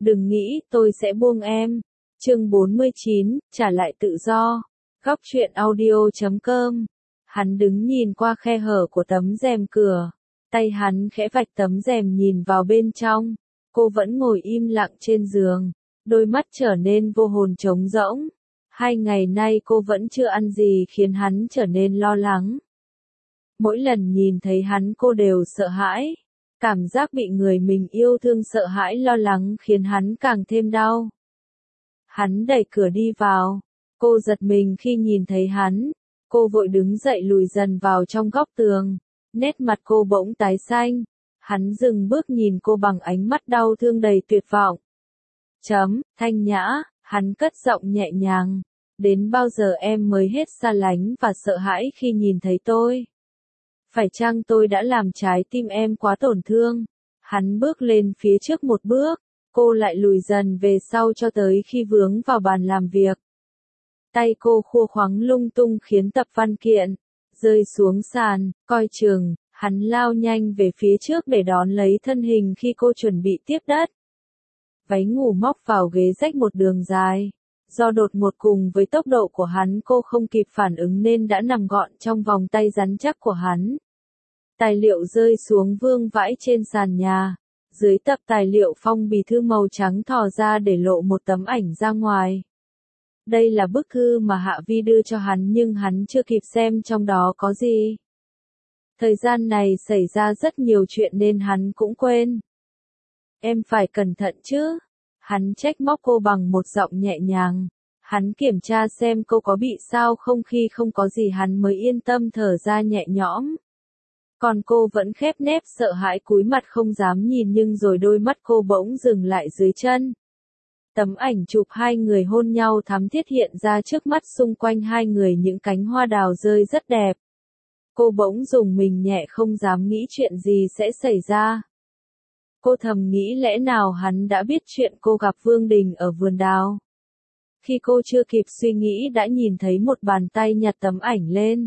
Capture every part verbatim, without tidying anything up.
Đừng nghĩ tôi sẽ buông em. Chương bốn mươi chín, trả lại tự do. Góc truyện audio chấm com. Hắn đứng nhìn qua khe hở của tấm rèm cửa. Tay hắn khẽ vạch tấm rèm nhìn vào bên trong. Cô vẫn ngồi im lặng trên giường. Đôi mắt trở nên vô hồn trống rỗng. Hai ngày nay cô vẫn chưa ăn gì khiến hắn trở nên lo lắng. Mỗi lần nhìn thấy hắn cô đều sợ hãi. Cảm giác bị người mình yêu thương sợ hãi lo lắng khiến hắn càng thêm đau. Hắn đẩy cửa đi vào. Cô giật mình khi nhìn thấy hắn. Cô vội đứng dậy lùi dần vào trong góc tường. Nét mặt cô bỗng tái xanh. Hắn dừng bước nhìn cô bằng ánh mắt đau thương đầy tuyệt vọng. Chấm, Thanh Nhã, hắn cất giọng nhẹ nhàng. Đến bao giờ em mới hết xa lánh và sợ hãi khi nhìn thấy tôi? Phải chăng tôi đã làm trái tim em quá tổn thương? Hắn bước lên phía trước một bước, cô lại lùi dần về sau cho tới khi vướng vào bàn làm việc. Tay cô khua khoắng lung tung khiến tập văn kiện rơi xuống sàn, coi chừng, hắn lao nhanh về phía trước để đón lấy thân hình khi cô chuẩn bị tiếp đất. Váy ngủ móc vào ghế rách một đường dài. Do đột ngột cùng với tốc độ của hắn cô không kịp phản ứng nên đã nằm gọn trong vòng tay rắn chắc của hắn. Tài liệu rơi xuống vương vãi trên sàn nhà. Dưới tập tài liệu phong bì thư màu trắng thò ra để lộ một tấm ảnh ra ngoài. Đây là bức thư mà Hạ Vi đưa cho hắn nhưng hắn chưa kịp xem trong đó có gì. Thời gian này xảy ra rất nhiều chuyện nên hắn cũng quên. Em phải cẩn thận chứ. Hắn trách móc cô bằng một giọng nhẹ nhàng. Hắn kiểm tra xem cô có bị sao không, khi không có gì hắn mới yên tâm thở ra nhẹ nhõm. Còn cô vẫn khép nép sợ hãi cúi mặt không dám nhìn, nhưng rồi đôi mắt cô bỗng dừng lại dưới chân. Tấm ảnh chụp hai người hôn nhau thắm thiết hiện ra trước mắt, xung quanh hai người những cánh hoa đào rơi rất đẹp. Cô bỗng rùng mình nhẹ, không dám nghĩ chuyện gì sẽ xảy ra. Cô thầm nghĩ lẽ nào hắn đã biết chuyện cô gặp Vương Đình ở vườn đào. Khi cô chưa kịp suy nghĩ đã nhìn thấy một bàn tay nhặt tấm ảnh lên.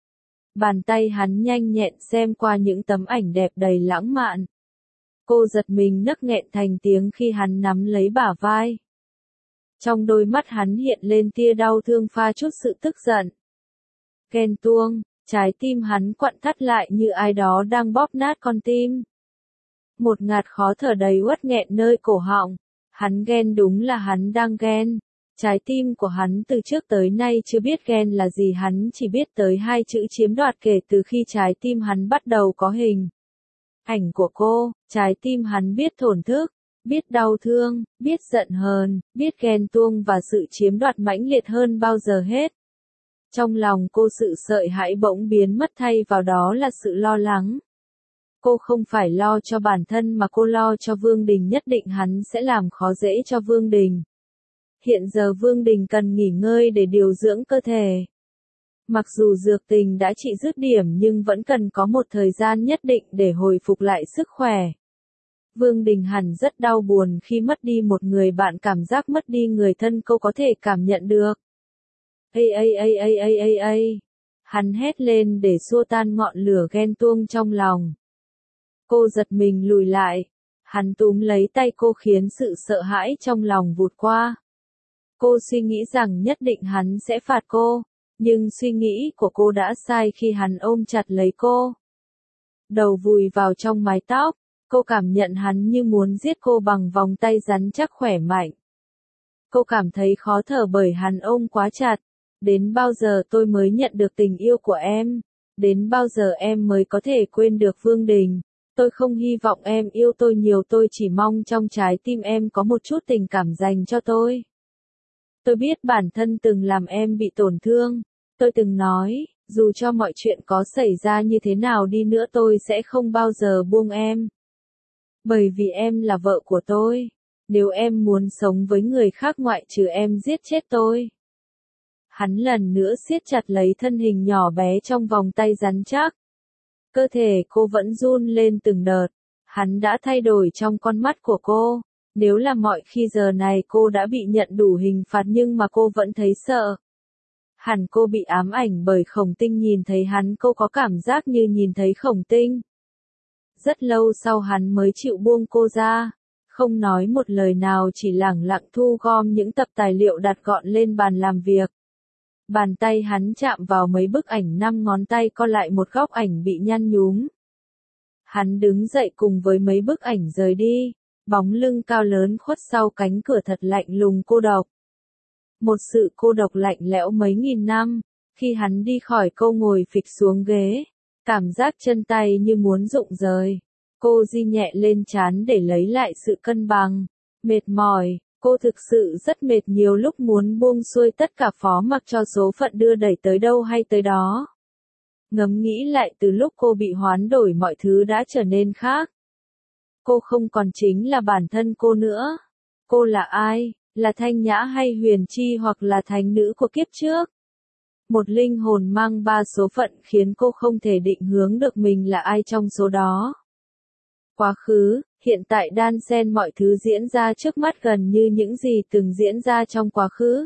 Bàn tay hắn nhanh nhẹn xem qua những tấm ảnh đẹp đầy lãng mạn. Cô giật mình nấc nghẹn thành tiếng khi hắn nắm lấy bả vai. Trong đôi mắt hắn hiện lên tia đau thương pha chút sự tức giận. Ghen tuông, trái tim hắn quặn thắt lại như ai đó đang bóp nát con tim. Một ngạt khó thở đầy uất nghẹn nơi cổ họng. Hắn ghen, đúng là hắn đang ghen. Trái tim của hắn từ trước tới nay chưa biết ghen là gì, hắn chỉ biết tới hai chữ chiếm đoạt kể từ khi trái tim hắn bắt đầu có hình ảnh của cô. Trái tim hắn biết thổn thức, biết đau thương, biết giận hờn, biết ghen tuông và sự chiếm đoạt mãnh liệt hơn bao giờ hết. Trong lòng cô sự sợ hãi bỗng biến mất, thay vào đó là sự lo lắng. Cô không phải lo cho bản thân mà cô lo cho Vương Đình, nhất định hắn sẽ làm khó dễ cho Vương Đình. Hiện giờ Vương Đình cần nghỉ ngơi để điều dưỡng cơ thể. Mặc dù dược tình đã trị dứt điểm nhưng vẫn cần có một thời gian nhất định để hồi phục lại sức khỏe. Vương Đình hẳn rất đau buồn khi mất đi một người bạn, cảm giác mất đi người thân cô có thể cảm nhận được. Ây ây ây ây ây ây ây. Hắn hét lên để xua tan ngọn lửa ghen tuông trong lòng. Cô giật mình lùi lại. Hắn túm lấy tay cô khiến sự sợ hãi trong lòng vụt qua. Cô suy nghĩ rằng nhất định hắn sẽ phạt cô, nhưng suy nghĩ của cô đã sai khi hắn ôm chặt lấy cô. Đầu vùi vào trong mái tóc, cô cảm nhận hắn như muốn giết cô bằng vòng tay rắn chắc khỏe mạnh. Cô cảm thấy khó thở bởi hắn ôm quá chặt. Đến bao giờ tôi mới nhận được tình yêu của em? Đến bao giờ em mới có thể quên được Vương Đình? Tôi không hy vọng em yêu tôi nhiều, tôi chỉ mong trong trái tim em có một chút tình cảm dành cho tôi. Tôi biết bản thân từng làm em bị tổn thương. Tôi từng nói, dù cho mọi chuyện có xảy ra như thế nào đi nữa tôi sẽ không bao giờ buông em. Bởi vì em là vợ của tôi. Nếu em muốn sống với người khác ngoại trừ em giết chết tôi. Hắn lần nữa siết chặt lấy thân hình nhỏ bé trong vòng tay rắn chắc. Cơ thể cô vẫn run lên từng đợt. Hắn đã thay đổi trong con mắt của cô. Nếu là mọi khi giờ này cô đã bị nhận đủ hình phạt nhưng mà cô vẫn thấy sợ. Hẳn cô bị ám ảnh bởi Khổng Tinh, nhìn thấy hắn cô có cảm giác như nhìn thấy Khổng Tinh. Rất lâu sau hắn mới chịu buông cô ra. không nói một lời nào, chỉ lẳng lặng thu gom những tập tài liệu đặt gọn lên bàn làm việc. Bàn tay hắn chạm vào mấy bức ảnh, năm ngón tay co lại một góc ảnh bị nhăn nhúm. Hắn đứng dậy cùng với mấy bức ảnh rời đi, bóng lưng cao lớn khuất sau cánh cửa thật lạnh lùng cô độc. Một sự cô độc lạnh lẽo mấy nghìn năm, khi hắn đi khỏi cô ngồi phịch xuống ghế, cảm giác chân tay như muốn rụng rời. Cô di nhẹ lên trán để lấy lại sự cân bằng. Mệt mỏi, cô thực sự rất mệt, nhiều lúc muốn buông xuôi tất cả phó mặc cho số phận đưa đẩy tới đâu hay tới đó. Ngẫm nghĩ lại, từ lúc cô bị hoán đổi mọi thứ đã trở nên khác. Cô không còn chính là bản thân cô nữa. Cô là ai? Là Thanh Nhã hay Huyền Chi, hoặc là thánh nữ của kiếp trước? Một linh hồn mang ba số phận khiến cô không thể định hướng được mình là ai trong số đó. Quá khứ, hiện tại đan xen mọi thứ diễn ra trước mắt gần như những gì từng diễn ra trong quá khứ.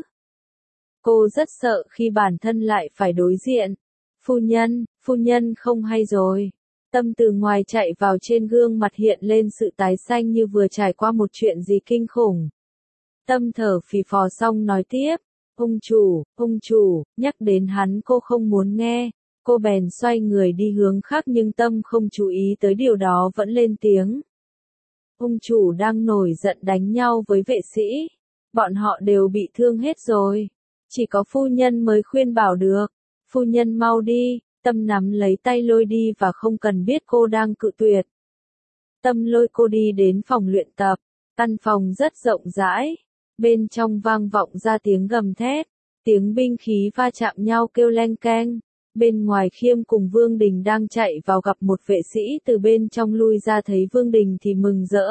Cô rất sợ khi bản thân lại phải đối diện. Phu nhân, phu nhân không hay rồi. Tâm từ ngoài chạy vào, trên gương mặt hiện lên sự tái xanh như vừa trải qua một chuyện gì kinh khủng. Tâm thở phì phò xong nói tiếp, ông chủ, ông chủ, nhắc đến hắn cô không muốn nghe. Cô bèn xoay người đi hướng khác, nhưng Tâm không chú ý tới điều đó, vẫn lên tiếng. Ông chủ đang nổi giận đánh nhau với vệ sĩ. Bọn họ đều bị thương hết rồi. Chỉ có phu nhân mới khuyên bảo được. Phu nhân mau đi. Tâm nắm lấy tay lôi đi và không cần biết cô đang cự tuyệt. Tâm lôi cô đi đến phòng luyện tập. Căn phòng rất rộng rãi. Bên trong vang vọng ra tiếng gầm thét. Tiếng binh khí va chạm nhau kêu leng keng. Bên ngoài Khiêm cùng Vương Đình đang chạy vào, gặp một vệ sĩ từ bên trong lui ra, thấy Vương Đình thì mừng rỡ.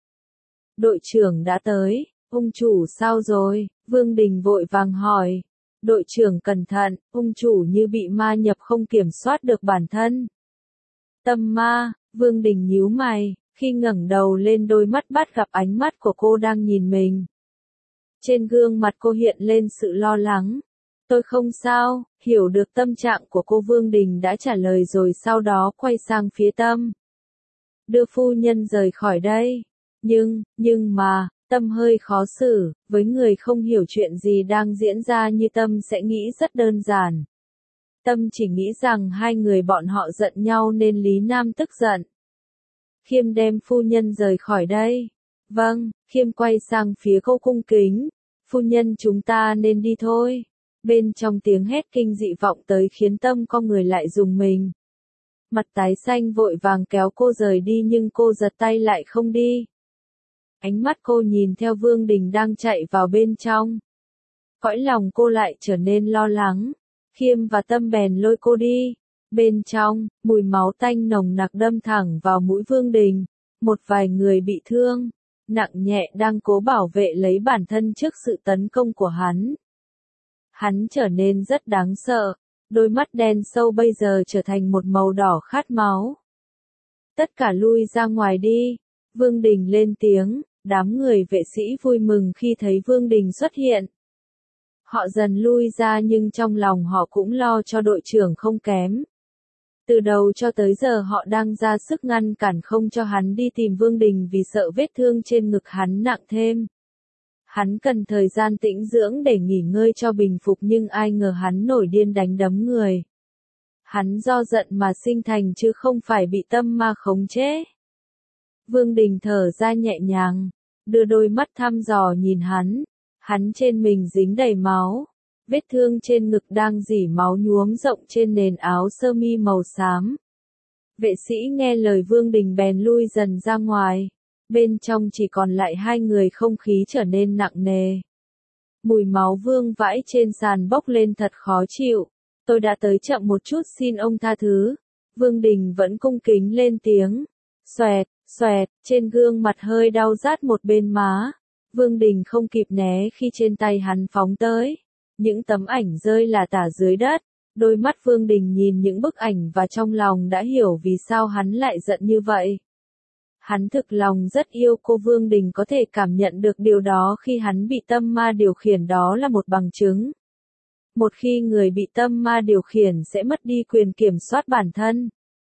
Đội trưởng đã tới. Ông chủ sao rồi? Vương Đình vội vàng hỏi. Đội trưởng cẩn thận, ông chủ như bị ma nhập, không kiểm soát được bản thân. Tâm ma? Vương Đình nhíu mày, khi ngẩng đầu lên đôi mắt bắt gặp ánh mắt của cô đang nhìn mình. Trên gương mặt cô hiện lên sự lo lắng. Tôi không sao, hiểu được tâm trạng của cô, Vương Đình đã trả lời rồi sau đó quay sang phía Tâm. Đưa phu nhân rời khỏi đây. Nhưng, nhưng mà, Tâm hơi khó xử, với người không hiểu chuyện gì đang diễn ra như Tâm sẽ nghĩ rất đơn giản. Tâm chỉ nghĩ rằng hai người bọn họ giận nhau nên Lý Nam tức giận. Khiêm đem phu nhân rời khỏi đây. Vâng, Khiêm quay sang phía cô cung kính. Phu nhân, chúng ta nên đi thôi. Bên trong tiếng hét kinh dị vọng tới khiến Tâm con người lại rùng mình. Mặt tái xanh vội vàng kéo cô rời đi, nhưng cô giật tay lại không đi. Ánh mắt cô nhìn theo Vương Đình đang chạy vào bên trong. Cõi lòng cô lại trở nên lo lắng. Khiêm và Tâm bèn lôi cô đi. Bên trong, mùi máu tanh nồng nặc đâm thẳng vào mũi Vương Đình. Một vài người bị thương, nặng nhẹ, đang cố bảo vệ lấy bản thân trước sự tấn công của hắn. Hắn trở nên rất đáng sợ. Đôi mắt đen sâu bây giờ trở thành một màu đỏ khát máu. Tất cả lui ra ngoài đi. Vương Đình lên tiếng. Đám người vệ sĩ vui mừng khi thấy Vương Đình xuất hiện. Họ dần lui ra, nhưng trong lòng họ cũng lo cho đội trưởng không kém. Từ đầu cho tới giờ họ đang ra sức ngăn cản không cho hắn đi tìm Vương Đình, vì sợ vết thương trên ngực hắn nặng thêm. Hắn cần thời gian tĩnh dưỡng để nghỉ ngơi cho bình phục, nhưng ai ngờ hắn nổi điên đánh đấm người. Hắn do giận mà sinh thành chứ không phải bị tâm ma khống chế. Vương Đình thở ra nhẹ nhàng, đưa đôi mắt thăm dò nhìn hắn. Hắn trên mình dính đầy máu. Vết thương trên ngực đang rỉ máu nhuốm rộng trên nền áo sơ mi màu xám. Vệ sĩ nghe lời Vương Đình bèn lui dần ra ngoài. Bên trong chỉ còn lại hai người, không khí trở nên nặng nề. Mùi máu vương vãi trên sàn bốc lên thật khó chịu. Tôi đã tới chậm một chút, xin ông tha thứ. Vương Đình vẫn cung kính lên tiếng. Xoẹt, xoẹt, trên gương mặt hơi đau rát một bên má. Vương Đình không kịp né khi trên tay hắn phóng tới. Những tấm ảnh rơi là tả dưới đất. Đôi mắt Vương Đình nhìn những bức ảnh và trong lòng đã hiểu vì sao hắn lại giận như vậy. Hắn thực lòng rất yêu cô. Vương Đình có thể cảm nhận được điều đó khi hắn bị tâm ma điều khiển, đó là một bằng chứng. Một khi người bị tâm ma điều khiển sẽ mất đi quyền kiểm soát bản thân.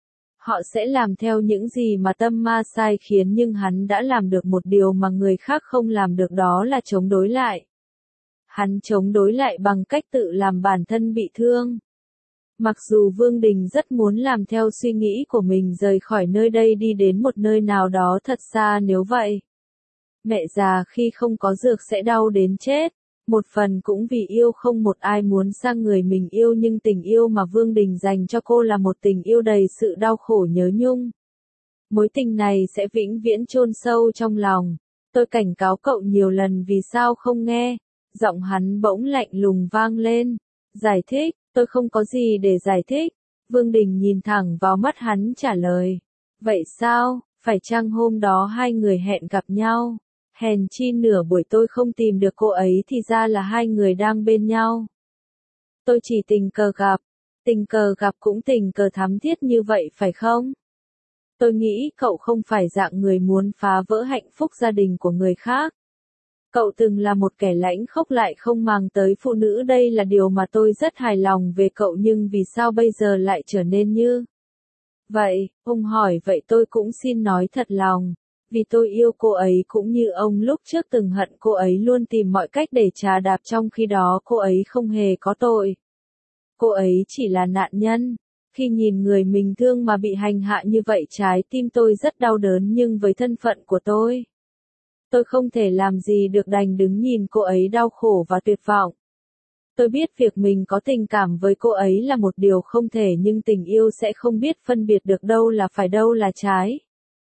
Họ sẽ làm theo những gì mà tâm ma sai khiến, nhưng hắn đã làm được một điều mà người khác không làm được, đó là chống đối lại. Hắn chống đối lại bằng cách tự làm bản thân bị thương. Mặc dù Vương Đình rất muốn làm theo suy nghĩ của mình, rời khỏi nơi đây đi đến một nơi nào đó thật xa, nếu vậy, mẹ già khi không có dược sẽ đau đến chết. Một phần cũng vì yêu, không một ai muốn sang người mình yêu, nhưng tình yêu mà Vương Đình dành cho cô là một tình yêu đầy sự đau khổ nhớ nhung. Mối tình này sẽ vĩnh viễn chôn sâu trong lòng. Tôi cảnh cáo cậu nhiều lần, vì sao không nghe? Giọng hắn bỗng lạnh lùng vang lên. Giải thích, tôi không có gì để giải thích. Vương Đình nhìn thẳng vào mắt hắn trả lời. Vậy sao, phải chăng hôm đó hai người hẹn gặp nhau? Hèn chi nửa buổi tôi không tìm được cô ấy, thì ra là hai người đang bên nhau. Tôi chỉ tình cờ gặp, tình cờ gặp cũng tình cờ thắm thiết như vậy phải không? Tôi nghĩ cậu không phải dạng người muốn phá vỡ hạnh phúc gia đình của người khác. Cậu từng là một kẻ lãnh khốc lại không màng tới phụ nữ, đây là điều mà tôi rất hài lòng về cậu, nhưng vì sao bây giờ lại trở nên như vậy? Ông hỏi vậy tôi cũng xin nói thật lòng. Vì tôi yêu cô ấy cũng như ông lúc trước từng hận cô ấy, luôn tìm mọi cách để trà đạp, trong khi đó cô ấy không hề có tội. Cô ấy chỉ là nạn nhân. Khi nhìn người mình thương mà bị hành hạ như vậy, trái tim tôi rất đau đớn, nhưng với thân phận của tôi, tôi không thể làm gì được, đành đứng nhìn cô ấy đau khổ và tuyệt vọng. Tôi biết việc mình có tình cảm với cô ấy là một điều không thể, nhưng tình yêu sẽ không biết phân biệt được đâu là phải đâu là trái.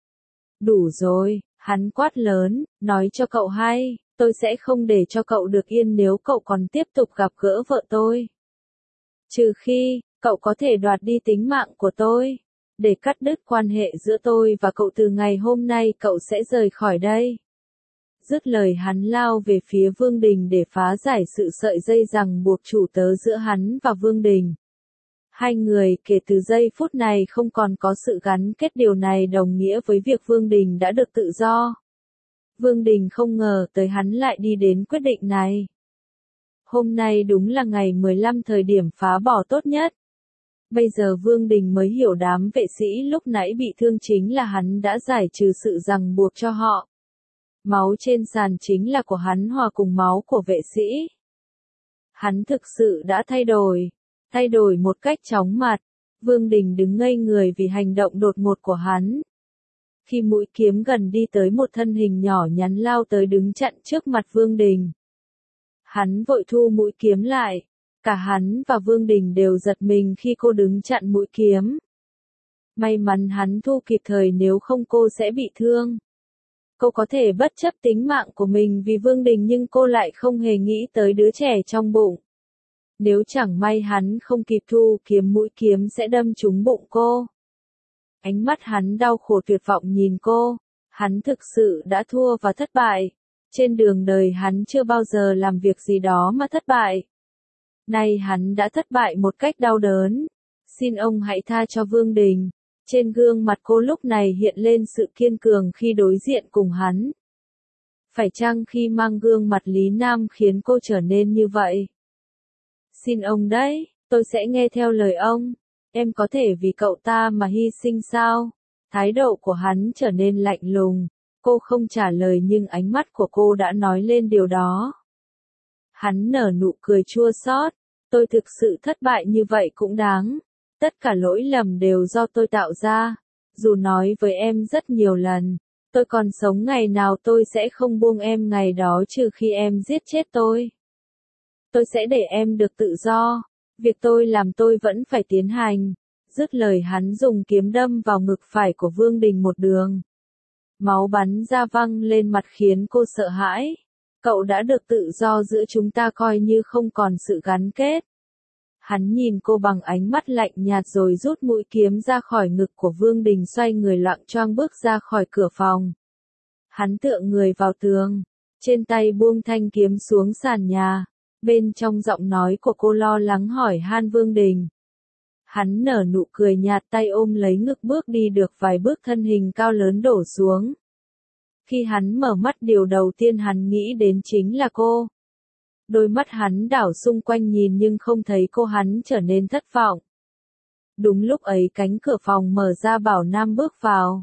Đủ rồi, hắn quát lớn, nói cho cậu hay, tôi sẽ không để cho cậu được yên nếu cậu còn tiếp tục gặp gỡ vợ tôi. Trừ khi, cậu có thể đoạt đi tính mạng của tôi. Để cắt đứt quan hệ giữa tôi và cậu từ ngày hôm nay, cậu sẽ rời khỏi đây. Dứt lời hắn lao về phía Vương Đình để phá giải sự sợi dây ràng buộc chủ tớ giữa hắn và Vương Đình. Hai người kể từ giây phút này không còn có sự gắn kết, điều này đồng nghĩa với việc Vương Đình đã được tự do. Vương Đình không ngờ tới hắn lại đi đến quyết định này. Hôm nay đúng là ngày mười lăm, thời điểm phá bỏ tốt nhất. Bây giờ Vương Đình mới hiểu đám vệ sĩ lúc nãy bị thương chính là hắn đã giải trừ sự ràng buộc cho họ. Máu trên sàn chính là của hắn hòa cùng máu của vệ sĩ. Hắn thực sự đã thay đổi. Thay đổi một cách chóng mặt. Vương Đình đứng ngây người vì hành động đột ngột của hắn. Khi mũi kiếm gần đi tới, một thân hình nhỏ nhắn lao tới đứng chặn trước mặt Vương Đình. Hắn vội thu mũi kiếm lại. Cả hắn và Vương Đình đều giật mình khi cô đứng chặn mũi kiếm. May mắn hắn thu kịp thời, nếu không cô sẽ bị thương. Cô có thể bất chấp tính mạng của mình vì Vương Đình, nhưng cô lại không hề nghĩ tới đứa trẻ trong bụng. Nếu chẳng may hắn không kịp thu kiếm, mũi kiếm sẽ đâm trúng bụng cô. Ánh mắt hắn đau khổ tuyệt vọng nhìn cô. Hắn thực sự đã thua và thất bại. Trên đường đời hắn chưa bao giờ làm việc gì đó mà thất bại. Nay hắn đã thất bại một cách đau đớn. Xin ông hãy tha cho Vương Đình. Trên gương mặt cô lúc này hiện lên sự kiên cường khi đối diện cùng hắn. Phải chăng khi mang gương mặt Lý Nam khiến cô trở nên như vậy? Xin ông đấy, tôi sẽ nghe theo lời ông. Em có thể vì cậu ta mà hy sinh sao? Thái độ của hắn trở nên lạnh lùng. Cô không trả lời, nhưng ánh mắt của cô đã nói lên điều đó. Hắn nở nụ cười chua xót. Tôi thực sự thất bại như vậy cũng đáng. Tất cả lỗi lầm đều do tôi tạo ra. Dù nói với em rất nhiều lần, tôi còn sống ngày nào tôi sẽ không buông em ngày đó, trừ khi em giết chết tôi. Tôi sẽ để em được tự do. Việc tôi làm tôi vẫn phải tiến hành. Dứt lời hắn dùng kiếm đâm vào ngực phải của Vương Đình một đường. Máu bắn ra văng lên mặt khiến cô sợ hãi. Cậu đã được tự do, giữa chúng ta coi như không còn sự gắn kết. Hắn nhìn cô bằng ánh mắt lạnh nhạt rồi rút mũi kiếm ra khỏi ngực của Vương Đình, xoay người loạng choạng bước ra khỏi cửa phòng. Hắn tựa người vào tường, trên tay buông thanh kiếm xuống sàn nhà. Bên trong giọng nói của cô lo lắng hỏi han Vương Đình. Hắn nở nụ cười nhạt, tay ôm lấy ngực bước đi được vài bước, thân hình cao lớn đổ xuống. Khi hắn mở mắt, điều đầu tiên hắn nghĩ đến chính là cô. Đôi mắt hắn đảo xung quanh nhìn nhưng không thấy cô, hắn trở nên thất vọng. Đúng lúc ấy cánh cửa phòng mở ra, Bảo Nam bước vào.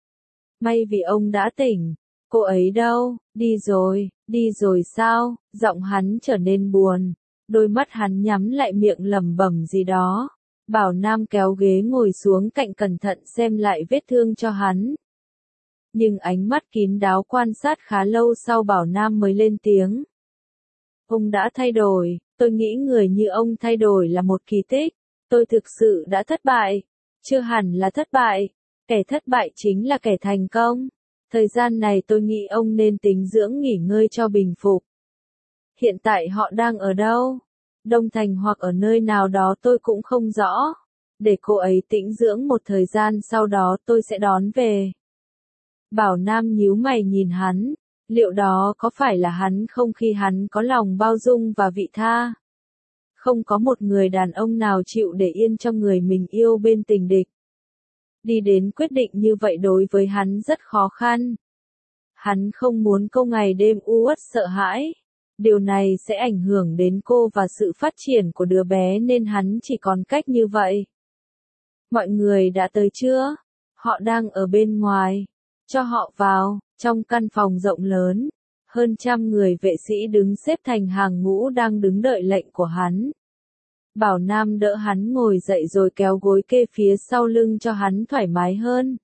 May vì ông đã tỉnh. Cô ấy đâu? Đi rồi, đi rồi sao? Giọng hắn trở nên buồn. Đôi mắt hắn nhắm lại, miệng lẩm bẩm gì đó. Bảo Nam kéo ghế ngồi xuống cạnh, cẩn thận xem lại vết thương cho hắn. Nhưng ánh mắt kín đáo quan sát khá lâu sau, Bảo Nam mới lên tiếng. Ông đã thay đổi, tôi nghĩ người như ông thay đổi là một kỳ tích. Tôi thực sự đã thất bại. Chưa hẳn là thất bại. Kẻ thất bại chính là kẻ thành công. Thời gian này tôi nghĩ ông nên tính dưỡng nghỉ ngơi cho bình phục. Hiện tại họ đang ở đâu? Đông Thành hoặc ở nơi nào đó tôi cũng không rõ. Để cô ấy tĩnh dưỡng một thời gian, sau đó tôi sẽ đón về. Bảo Nam nhíu mày nhìn hắn. Liệu đó có phải là hắn không khi hắn có lòng bao dung và vị tha? Không có một người đàn ông nào chịu để yên cho người mình yêu bên tình địch. Đi đến quyết định như vậy đối với hắn rất khó khăn. Hắn không muốn cô ngày đêm u uất sợ hãi. Điều này sẽ ảnh hưởng đến cô và sự phát triển của đứa bé, nên hắn chỉ còn cách như vậy. Mọi người đã tới chưa? Họ đang ở bên ngoài. Cho họ vào. Trong căn phòng rộng lớn, hơn trăm người vệ sĩ đứng xếp thành hàng ngũ đang đứng đợi lệnh của hắn. Bảo Nam đỡ hắn ngồi dậy rồi kéo gối kê phía sau lưng cho hắn thoải mái hơn.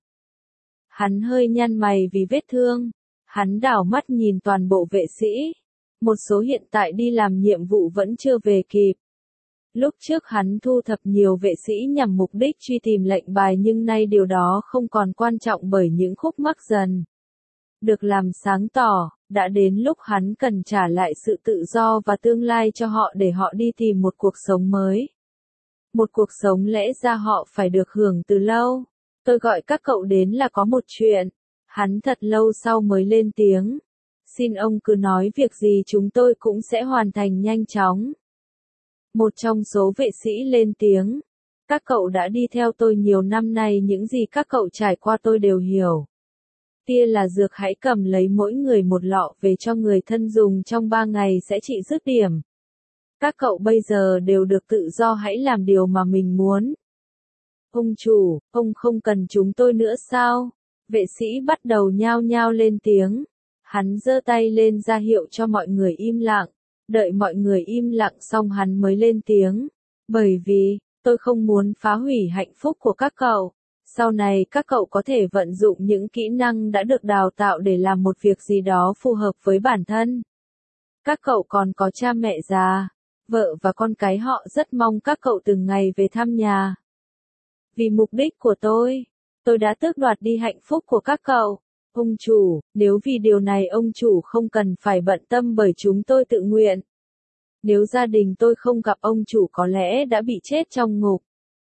Hắn hơi nhăn mày vì vết thương. Hắn đảo mắt nhìn toàn bộ vệ sĩ. Một số hiện tại đi làm nhiệm vụ vẫn chưa về kịp. Lúc trước hắn thu thập nhiều vệ sĩ nhằm mục đích truy tìm lệnh bài, nhưng nay điều đó không còn quan trọng bởi những khúc mắc dần được làm sáng tỏ. Đã đến lúc hắn cần trả lại sự tự do và tương lai cho họ để họ đi tìm một cuộc sống mới. Một cuộc sống lẽ ra họ phải được hưởng từ lâu. Tôi gọi các cậu đến là có một chuyện. Hắn thật lâu sau mới lên tiếng. Xin ông cứ nói việc gì chúng tôi cũng sẽ hoàn thành nhanh chóng. Một trong số vệ sĩ lên tiếng. Các cậu đã đi theo tôi nhiều năm nay, những gì các cậu trải qua tôi đều hiểu. Tia là dược, hãy cầm lấy mỗi người một lọ về cho người thân dùng, trong ba ngày sẽ trị dứt điểm. Các cậu bây giờ đều được tự do, hãy làm điều mà mình muốn. Ông chủ, ông không cần chúng tôi nữa sao? Vệ sĩ bắt đầu nhao nhao lên tiếng. Hắn giơ tay lên ra hiệu cho mọi người im lặng. Đợi mọi người im lặng xong hắn mới lên tiếng. Bởi vì, tôi không muốn phá hủy hạnh phúc của các cậu. Sau này các cậu có thể vận dụng những kỹ năng đã được đào tạo để làm một việc gì đó phù hợp với bản thân. Các cậu còn có cha mẹ già, vợ và con cái, họ rất mong các cậu từng ngày về thăm nhà. Vì mục đích của tôi, tôi đã tước đoạt đi hạnh phúc của các cậu. Ông chủ, nếu vì điều này ông chủ không cần phải bận tâm, bởi chúng tôi tự nguyện. Nếu gia đình tôi không gặp ông chủ có lẽ đã bị chết trong ngục.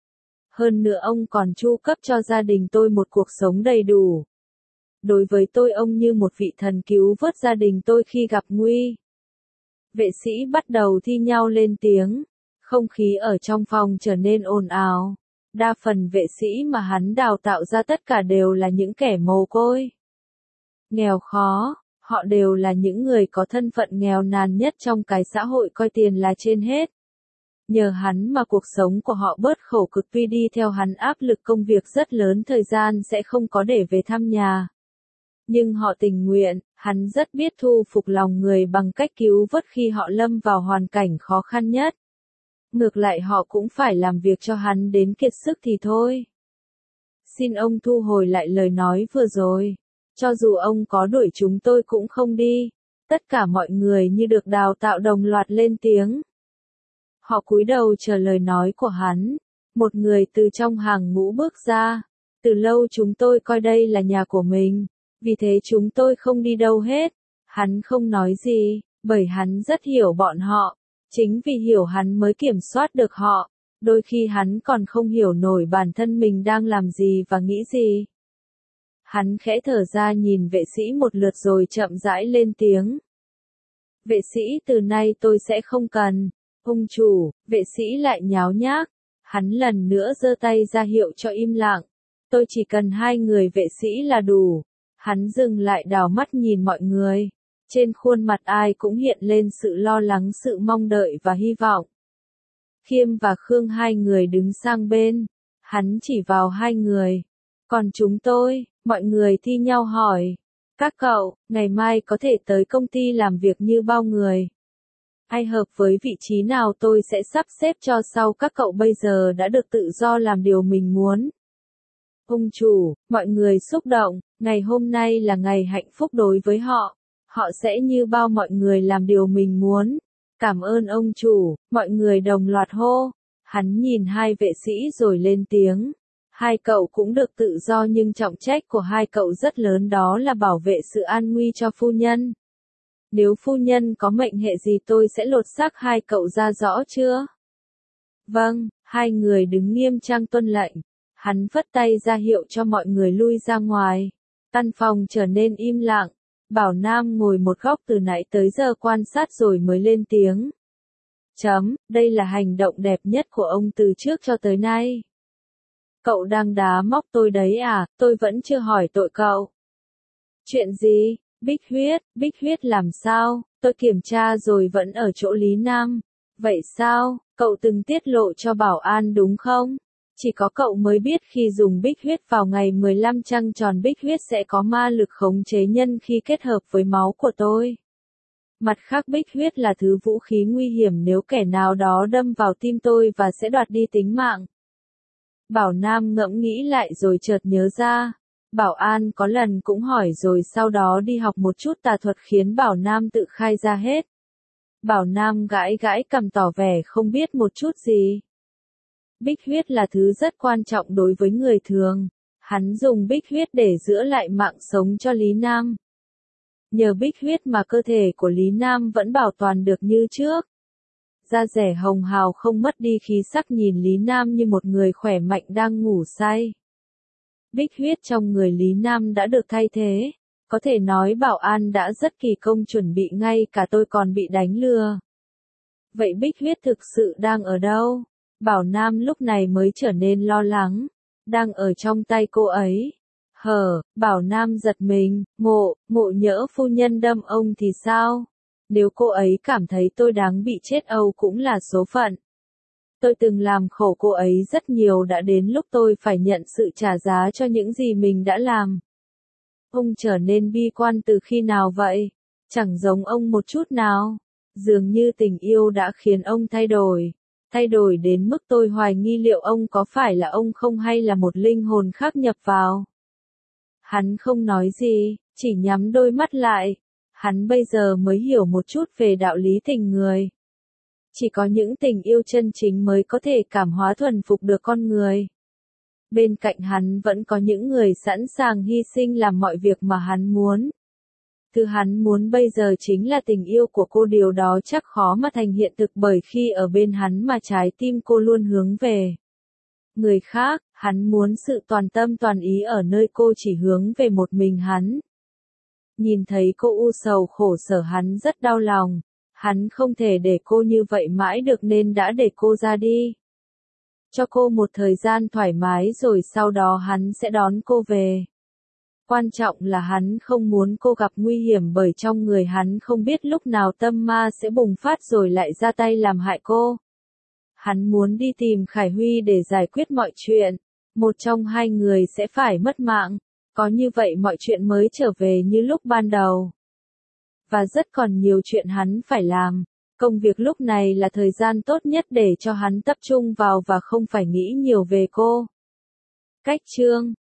Hơn nữa ông còn chu cấp cho gia đình tôi một cuộc sống đầy đủ. Đối với tôi ông như một vị thần cứu vớt gia đình tôi khi gặp nguy. Vệ sĩ bắt đầu thi nhau lên tiếng. Không khí ở trong phòng trở nên ồn ào. Đa phần vệ sĩ mà hắn đào tạo ra tất cả đều là những kẻ mồ côi, nghèo khó. Họ đều là những người có thân phận nghèo nàn nhất trong cái xã hội coi tiền là trên hết. Nhờ hắn mà cuộc sống của họ bớt khổ cực, tuy đi theo hắn áp lực công việc rất lớn, thời gian sẽ không có để về thăm nhà. Nhưng họ tình nguyện, hắn rất biết thu phục lòng người bằng cách cứu vớt khi họ lâm vào hoàn cảnh khó khăn nhất. Ngược lại họ cũng phải làm việc cho hắn đến kiệt sức thì thôi. Xin ông thu hồi lại lời nói vừa rồi. Cho dù ông có đuổi chúng tôi cũng không đi. Tất cả mọi người như được đào tạo đồng loạt lên tiếng. Họ cúi đầu chờ lời nói của hắn. Một người từ trong hàng ngũ bước ra. Từ lâu chúng tôi coi đây là nhà của mình. Vì thế chúng tôi không đi đâu hết. Hắn không nói gì, bởi hắn rất hiểu bọn họ. Chính vì hiểu hắn mới kiểm soát được họ. Đôi khi hắn còn không hiểu nổi bản thân mình đang làm gì và nghĩ gì. Hắn khẽ thở ra nhìn vệ sĩ một lượt rồi chậm rãi lên tiếng. Vệ sĩ, từ nay tôi sẽ không cần. Ông chủ, vệ sĩ lại nháo nhác. Hắn lần nữa giơ tay ra hiệu cho im lặng. Tôi chỉ cần hai người vệ sĩ là đủ. Hắn dừng lại đảo mắt nhìn mọi người. Trên khuôn mặt ai cũng hiện lên sự lo lắng, sự mong đợi và hy vọng. Khiêm và Khương hai người đứng sang bên. Hắn chỉ vào hai người. Còn chúng tôi, mọi người thi nhau hỏi. Các cậu, ngày mai có thể tới công ty làm việc như bao người. Ai hợp với vị trí nào tôi sẽ sắp xếp cho sau, các cậu bây giờ đã được tự do làm điều mình muốn. Ông chủ, mọi người xúc động, ngày hôm nay là ngày hạnh phúc đối với họ. Họ sẽ như bao mọi người làm điều mình muốn. Cảm ơn ông chủ, mọi người đồng loạt hô. Hắn nhìn hai vệ sĩ rồi lên tiếng. Hai cậu cũng được tự do nhưng trọng trách của hai cậu rất lớn, đó là bảo vệ sự an nguy cho phu nhân. Nếu phu nhân có mệnh hệ gì tôi sẽ lột xác hai cậu ra, rõ chưa? Vâng, hai người đứng nghiêm trang tuân lệnh. Hắn phất tay ra hiệu cho mọi người lui ra ngoài. Căn phòng trở nên im lặng. Bảo Nam ngồi một góc từ nãy tới giờ quan sát rồi mới lên tiếng. Chấm, đây là hành động đẹp nhất của ông từ trước cho tới nay. Cậu đang đá móc tôi đấy à, tôi vẫn chưa hỏi tội cậu. Chuyện gì? Bích Huyết, Bích Huyết làm sao? Tôi kiểm tra rồi vẫn ở chỗ Lý Nam. Vậy sao, cậu từng tiết lộ cho bảo an đúng không? Chỉ có cậu mới biết khi dùng Bích Huyết vào ngày mười lăm trăng tròn, Bích Huyết sẽ có ma lực khống chế nhân khi kết hợp với máu của tôi. Mặt khác, Bích Huyết là thứ vũ khí nguy hiểm nếu kẻ nào đó đâm vào tim tôi và sẽ đoạt đi tính mạng. Bảo Nam ngẫm nghĩ lại rồi chợt nhớ ra. Bảo an có lần cũng hỏi rồi sau đó đi học một chút tà thuật khiến Bảo Nam tự khai ra hết. Bảo Nam gãi gãi cằm tỏ vẻ không biết một chút gì. Bích Huyết là thứ rất quan trọng đối với người thường. Hắn dùng Bích Huyết để giữ lại mạng sống cho Lý Nam. Nhờ Bích Huyết mà cơ thể của Lý Nam vẫn bảo toàn được như trước. Da dẻ hồng hào không mất đi khí sắc, nhìn Lý Nam như một người khỏe mạnh đang ngủ say. Bích Huyết trong người Lý Nam đã được thay thế. Có thể nói bảo an đã rất kỳ công chuẩn bị, ngay cả tôi còn bị đánh lừa. Vậy Bích Huyết thực sự đang ở đâu? Bảo Nam lúc này mới trở nên lo lắng. Đang ở trong tay cô ấy. Hờ, Bảo Nam giật mình, ngộ, ngộ nhỡ phu nhân đâm ông thì sao? Nếu cô ấy cảm thấy tôi đáng bị chết Âu cũng là số phận. Tôi từng làm khổ cô ấy rất nhiều, đã đến lúc tôi phải nhận sự trả giá cho những gì mình đã làm. Ông trở nên bi quan từ khi nào vậy? Chẳng giống ông một chút nào. Dường như tình yêu đã khiến ông thay đổi. Thay đổi đến mức tôi hoài nghi liệu ông có phải là ông không hay là một linh hồn khác nhập vào. Hắn không nói gì, chỉ nhắm đôi mắt lại. Hắn bây giờ mới hiểu một chút về đạo lý tình người. Chỉ có những tình yêu chân chính mới có thể cảm hóa thuần phục được con người. Bên cạnh hắn vẫn có những người sẵn sàng hy sinh làm mọi việc mà hắn muốn. Thứ hắn muốn bây giờ chính là tình yêu của cô, điều đó chắc khó mà thành hiện thực bởi khi ở bên hắn mà trái tim cô luôn hướng về người khác, hắn muốn sự toàn tâm toàn ý ở nơi cô chỉ hướng về một mình hắn. Nhìn thấy cô u sầu khổ sở hắn rất đau lòng. Hắn không thể để cô như vậy mãi được nên đã để cô ra đi. Cho cô một thời gian thoải mái rồi sau đó hắn sẽ đón cô về. Quan trọng là hắn không muốn cô gặp nguy hiểm bởi trong người hắn không biết lúc nào tâm ma sẽ bùng phát rồi lại ra tay làm hại cô. Hắn muốn đi tìm Khải Huy để giải quyết mọi chuyện. Một trong hai người sẽ phải mất mạng. Có như vậy mọi chuyện mới trở về như lúc ban đầu. Và rất còn nhiều chuyện hắn phải làm. Công việc lúc này là thời gian tốt nhất để cho hắn tập trung vào và không phải nghĩ nhiều về cô. Cách chương